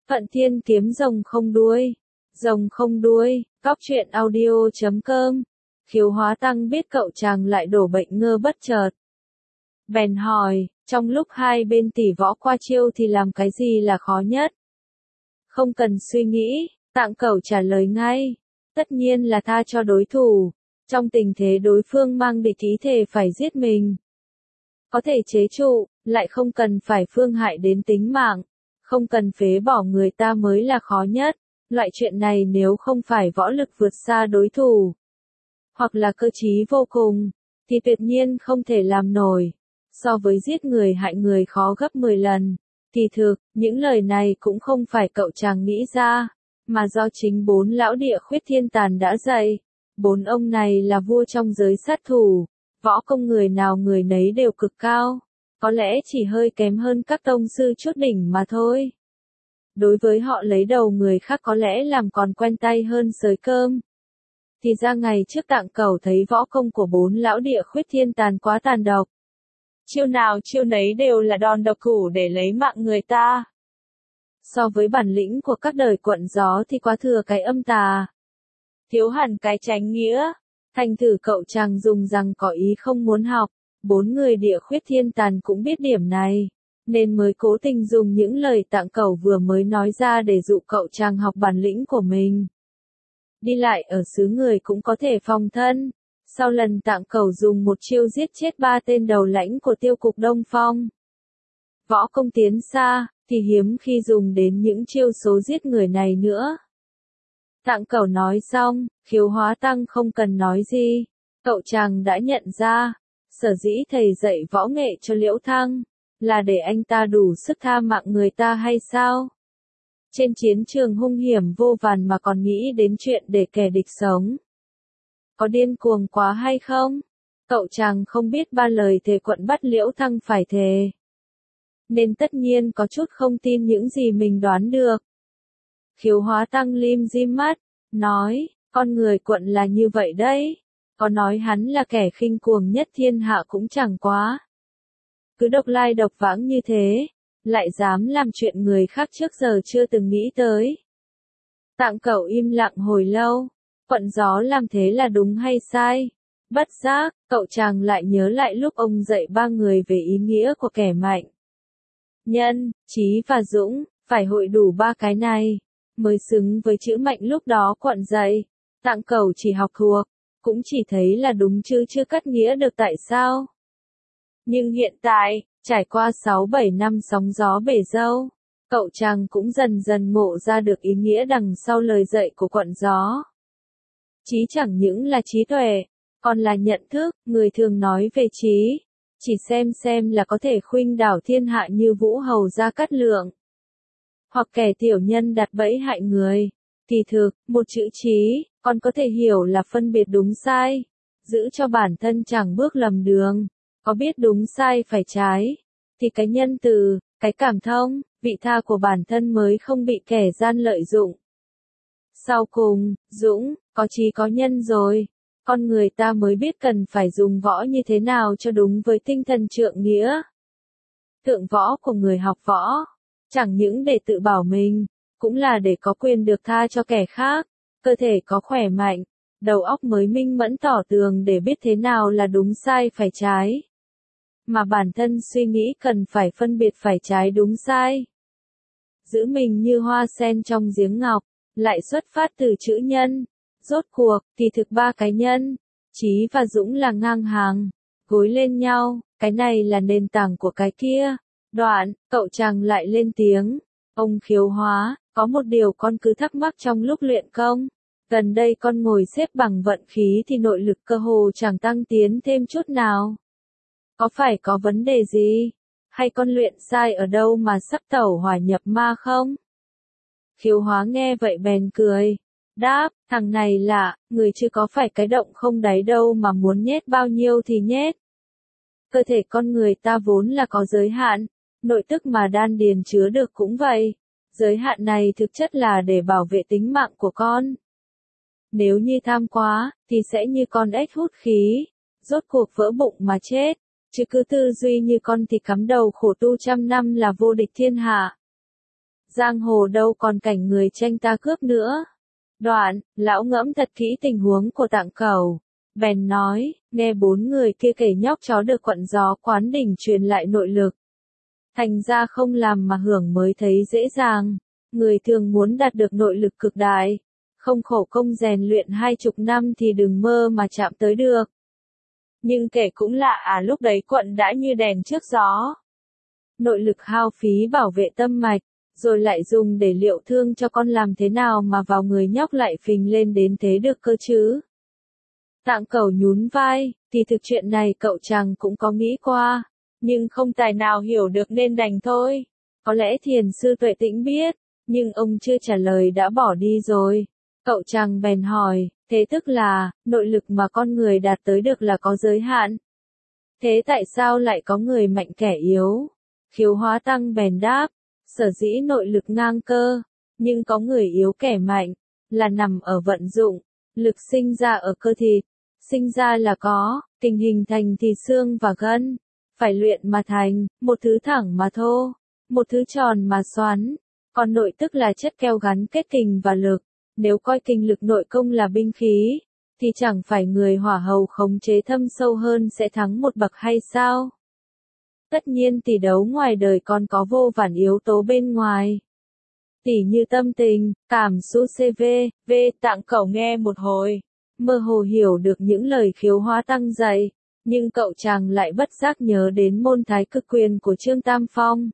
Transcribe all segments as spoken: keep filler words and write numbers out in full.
Phận Thiên kiếm rồng không đuôi. Rồng không đuôi, cóc truyện audio chấm com. Khiếu Hóa Tăng biết cậu chàng lại đổ bệnh ngơ bất chợt. Bèn hỏi, trong lúc hai bên tỉ võ qua chiêu thì làm cái gì là khó nhất? Không cần suy nghĩ, Tạng Cẩu trả lời ngay. Tất nhiên là tha cho đối thủ. Trong tình thế đối phương mang địch ý thề phải giết mình. Có thể chế trụ, lại không cần phải phương hại đến tính mạng. Không cần phế bỏ người ta mới là khó nhất. Loại chuyện này nếu không phải võ lực vượt xa đối thủ, hoặc là cơ trí vô cùng, thì tuyệt nhiên không thể làm nổi. So với giết người hại người khó gấp mười lần. Thì thực, những lời này cũng không phải cậu chàng nghĩ ra, mà do chính bốn lão địa khuyết thiên tàn đã dạy. Bốn ông này là vua trong giới sát thủ, võ công người nào người nấy đều cực cao, có lẽ chỉ hơi kém hơn các tông sư chút đỉnh mà thôi. Đối với họ lấy đầu người khác có lẽ làm còn quen tay hơn sới cơm. Thì ra ngày trước Tạng Cẩu thấy võ công của bốn lão địa khuyết thiên tàn quá tàn độc. Chiêu nào chiêu nấy đều là đòn độc củ để lấy mạng người ta. So với bản lĩnh của các đời quận gió thì quá thừa cái âm tà. Thiếu hẳn cái chánh nghĩa. Thành thử cậu chàng dùng rằng có ý không muốn học. Bốn người địa khuyết thiên tàn cũng biết điểm này, nên mới cố tình dùng những lời Tạng Cẩu vừa mới nói ra để dụ cậu chàng học bản lĩnh của mình. Đi lại ở xứ người cũng có thể phòng thân. Sau lần Tạng Cẩu dùng một chiêu giết chết ba tên đầu lãnh của tiêu cục Đông Phong, võ công tiến xa, thì hiếm khi dùng đến những chiêu số giết người này nữa. Tạng Cẩu nói xong, Khiếu Hóa Tăng không cần nói gì. Cậu chàng đã nhận ra, sở dĩ thầy dạy võ nghệ cho Liễu Thăng, là để anh ta đủ sức tha mạng người ta hay sao? Trên chiến trường hung hiểm vô vàn mà còn nghĩ đến chuyện để kẻ địch sống. Có điên cuồng quá hay không? Cậu chàng không biết ba lời thề quận bắt Liễu Thăng phải thề, nên tất nhiên có chút không tin những gì mình đoán được. Khiếu Hóa Tăng lim dim mắt, nói, con người quận là như vậy đấy. Có nói hắn là kẻ khinh cuồng nhất thiên hạ cũng chẳng quá. Cứ độc lai độc vãng như thế, lại dám làm chuyện người khác trước giờ chưa từng nghĩ tới. Tạng Cẩu im lặng hồi lâu, quận gió làm thế là đúng hay sai? Bất giác, cậu chàng lại nhớ lại lúc ông dạy ba người về ý nghĩa của kẻ mạnh. Nhân, trí và dũng, phải hội đủ ba cái này, mới xứng với chữ mạnh lúc đó quận dạy. Tạng Cẩu chỉ học thuộc, cũng chỉ thấy là đúng chứ chưa cắt nghĩa được tại sao. Nhưng hiện tại, trải qua sáu bảy năm sóng gió bể dâu, cậu chàng cũng dần dần ngộ ra được ý nghĩa đằng sau lời dạy của quận gió. Trí chẳng những là trí tuệ, còn là nhận thức. Người thường nói về trí, chỉ xem xem là có thể khuynh đảo thiên hạ như Vũ Hầu Gia Cát Lượng, hoặc kẻ tiểu nhân đặt bẫy hại người. Thì thực, một chữ trí, còn có thể hiểu là phân biệt đúng sai, giữ cho bản thân chẳng bước lầm đường, có biết đúng sai phải trái, thì cái nhân từ, cái cảm thông, vị tha của bản thân mới không bị kẻ gian lợi dụng. Sau cùng, dũng, có trí có nhân rồi, con người ta mới biết cần phải dùng võ như thế nào cho đúng với tinh thần trượng nghĩa. Thượng võ của người học võ, chẳng những để tự bảo mình, cũng là để có quyền được tha cho kẻ khác, cơ thể có khỏe mạnh, đầu óc mới minh mẫn tỏ tường để biết thế nào là đúng sai phải trái. Mà bản thân suy nghĩ cần phải phân biệt phải trái đúng sai. Giữ mình như hoa sen trong giếng ngọc, lại xuất phát từ chữ nhân. Rốt cuộc, thì thực ba cái nhân, trí và dũng là ngang hàng, gối lên nhau, cái này là nền tảng của cái kia. Đoạn, cậu chàng lại lên tiếng, ông Khiếu Hóa, có một điều con cứ thắc mắc trong lúc luyện công. Gần đây con ngồi xếp bằng vận khí thì nội lực cơ hồ chẳng tăng tiến thêm chút nào. Có phải có vấn đề gì? Hay con luyện sai ở đâu mà sắp tẩu hỏa nhập ma không? Khiếu Hóa nghe vậy bèn cười. Đáp, thằng này lạ, người chưa có phải cái động không đáy đâu mà muốn nhét bao nhiêu thì nhét. Cơ thể con người ta vốn là có giới hạn, nội tức mà đan điền chứa được cũng vậy. Giới hạn này thực chất là để bảo vệ tính mạng của con. Nếu như tham quá, thì sẽ như con ếch hút khí, rốt cuộc vỡ bụng mà chết. Chứ cứ tư duy như con thì cắm đầu khổ tu trăm năm là vô địch thiên hạ. giang hồ đâu còn cảnh người tranh ta cướp nữa. Đoạn, lão ngẫm thật kỹ tình huống của Tạng Cẩu, bèn nói, nghe bốn người kia kể nhóc chó được quận gió quán đỉnh truyền lại nội lực. Thành ra không làm mà hưởng mới thấy dễ dàng, người thường muốn đạt được nội lực cực đại, không khổ công rèn luyện hai chục năm thì đừng mơ mà chạm tới được. Nhưng kể cũng lạ à, lúc đấy quận đã như đèn trước gió. Nội lực hao phí bảo vệ tâm mạch, rồi lại dùng để liệu thương cho con, làm thế nào mà vào người nhóc lại phình lên đến thế được cơ chứ? Tạng Cẩu nhún vai, thì thực chuyện này cậu chàng cũng có nghĩ qua, nhưng không tài nào hiểu được nên đành thôi. Có lẽ thiền sư Tuệ Tĩnh biết, nhưng ông chưa trả lời đã bỏ đi rồi. Cậu chàng bèn hỏi, thế tức là, nội lực mà con người đạt tới được là có giới hạn. Thế tại sao lại có người mạnh kẻ yếu? Khiếu Hóa Tăng bèn đáp, sở dĩ nội lực ngang cơ, nhưng có người yếu kẻ mạnh, là nằm ở vận dụng, lực sinh ra ở cơ thịt, sinh ra là có, kinh hình thành thì xương và gân, phải luyện mà thành, một thứ thẳng mà thô, một thứ tròn mà xoắn, còn nội tức là chất keo gắn kết kình và lực, nếu coi kinh lực nội công là binh khí, thì chẳng phải người hỏa hầu khống chế thâm sâu hơn sẽ thắng một bậc hay sao? Tất nhiên tỷ đấu ngoài đời còn có vô vàn yếu tố bên ngoài. Tỷ như tâm tình, cảm xúc cv, v Tạng Cẩu nghe một hồi, mơ hồ hiểu được những lời Khiếu Hóa Tăng dạy, nhưng cậu chàng lại bất giác nhớ đến môn thái cực quyền của Trương Tam Phong.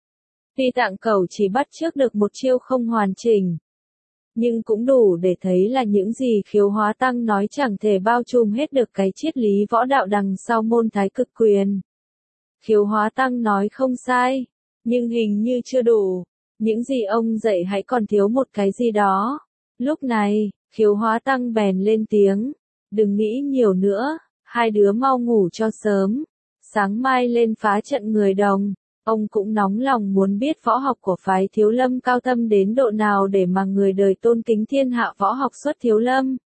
Tuy Tạng Cẩu chỉ bắt chước được một chiêu không hoàn chỉnh, nhưng cũng đủ để thấy là những gì Khiếu Hóa Tăng nói chẳng thể bao trùm hết được cái triết lý võ đạo đằng sau môn thái cực quyền. Khiếu Hóa Tăng nói không sai, nhưng hình như chưa đủ, những gì ông dạy hãy còn thiếu một cái gì đó. Lúc này, Khiếu Hóa Tăng bèn lên tiếng, đừng nghĩ nhiều nữa, hai đứa mau ngủ cho sớm, sáng mai lên phá trận người Đồng. Ông cũng nóng lòng muốn biết võ học của phái Thiếu Lâm cao thâm đến độ nào để mà người đời tôn kính thiên hạ võ học xuất Thiếu Lâm.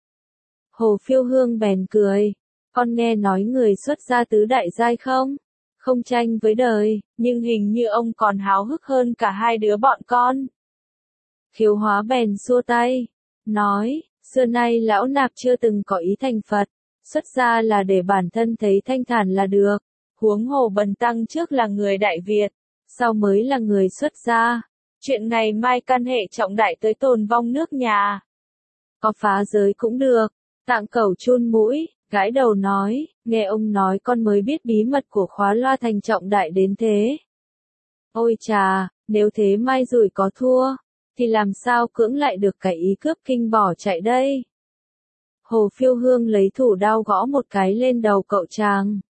Hồ Phiêu Hương bèn cười, con nghe nói người xuất gia tứ đại giai không? Không tranh với đời, nhưng hình như ông còn háo hức hơn cả hai đứa bọn con. Khiếu Hóa bèn xua tay, nói, xưa nay lão nạp chưa từng có ý thành Phật, xuất gia là để bản thân thấy thanh thản là được. Huống hồ Bần Tăng trước là người Đại Việt, sau mới là người xuất gia. Chuyện ngày mai can hệ trọng đại tới tồn vong nước nhà. Có phá giới cũng được. Tạng Cẩu chun mũi, gãi đầu nói, nghe ông nói con mới biết bí mật của khóa loa thành trọng đại đến thế. Ôi chà, nếu thế mai rủi có thua, thì làm sao cưỡng lại được cái ý cướp kinh bỏ chạy đây? Hồ Phiêu Hương lấy thủ đao gõ một cái lên đầu cậu chàng.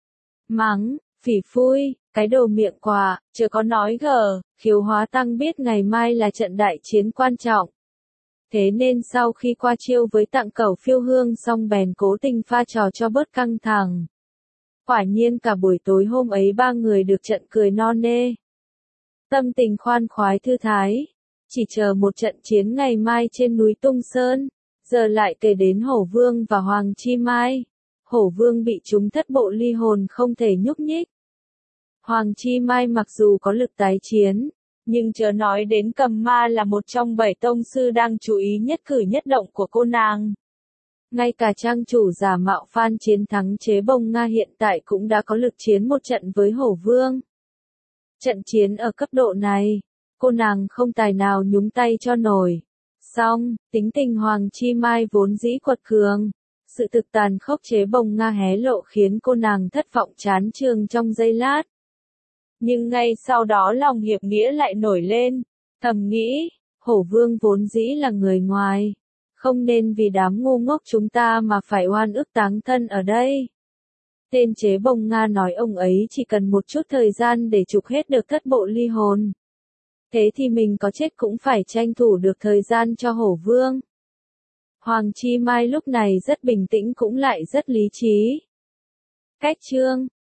Mắng, phỉ phui, cái đồ miệng quạ, chưa có nói gờ. Khiếu Hóa Tăng biết ngày mai là trận đại chiến quan trọng. Thế nên sau khi qua chiêu với Tạng Cẩu Phiêu Hương xong bèn cố tình pha trò cho bớt căng thẳng. Quả nhiên cả buổi tối hôm ấy ba người được trận cười no nê. Tâm tình khoan khoái thư thái. Chỉ chờ một trận chiến ngày mai trên núi Tung Sơn. Giờ lại kể đến Hổ Vương và Hoàng Chi Mai. Hổ Vương bị trúng thất bộ ly hồn không thể nhúc nhích. Hoàng Chi Mai mặc dù có lực tái chiến, nhưng chớ nói đến Cầm Ma là một trong bảy tông sư đang chú ý nhất cử nhất động của cô nàng. Ngay cả trang chủ giả mạo Phan chiến thắng Chế Bồng Nga hiện tại cũng đã có lực chiến một trận với Hổ Vương. Trận chiến ở cấp độ này, cô nàng không tài nào nhúng tay cho nổi. Song, tính tình Hoàng Chi Mai vốn dĩ quật cường. Sự thực tàn khốc Chế Bồng Nga hé lộ khiến cô nàng thất vọng chán chường trong giây lát. Nhưng ngay sau đó lòng hiệp nghĩa lại nổi lên, thầm nghĩ, Hổ Vương vốn dĩ là người ngoài, không nên vì đám ngu ngốc chúng ta mà phải oan ức táng thân ở đây. Tên Chế Bồng Nga nói ông ấy chỉ cần một chút thời gian để trục hết được thất bộ ly hồn. Thế thì mình có chết cũng phải tranh thủ được thời gian cho Hổ Vương. Hoàng Chi Mai lúc này rất bình tĩnh cũng lại rất lý trí. Cách chương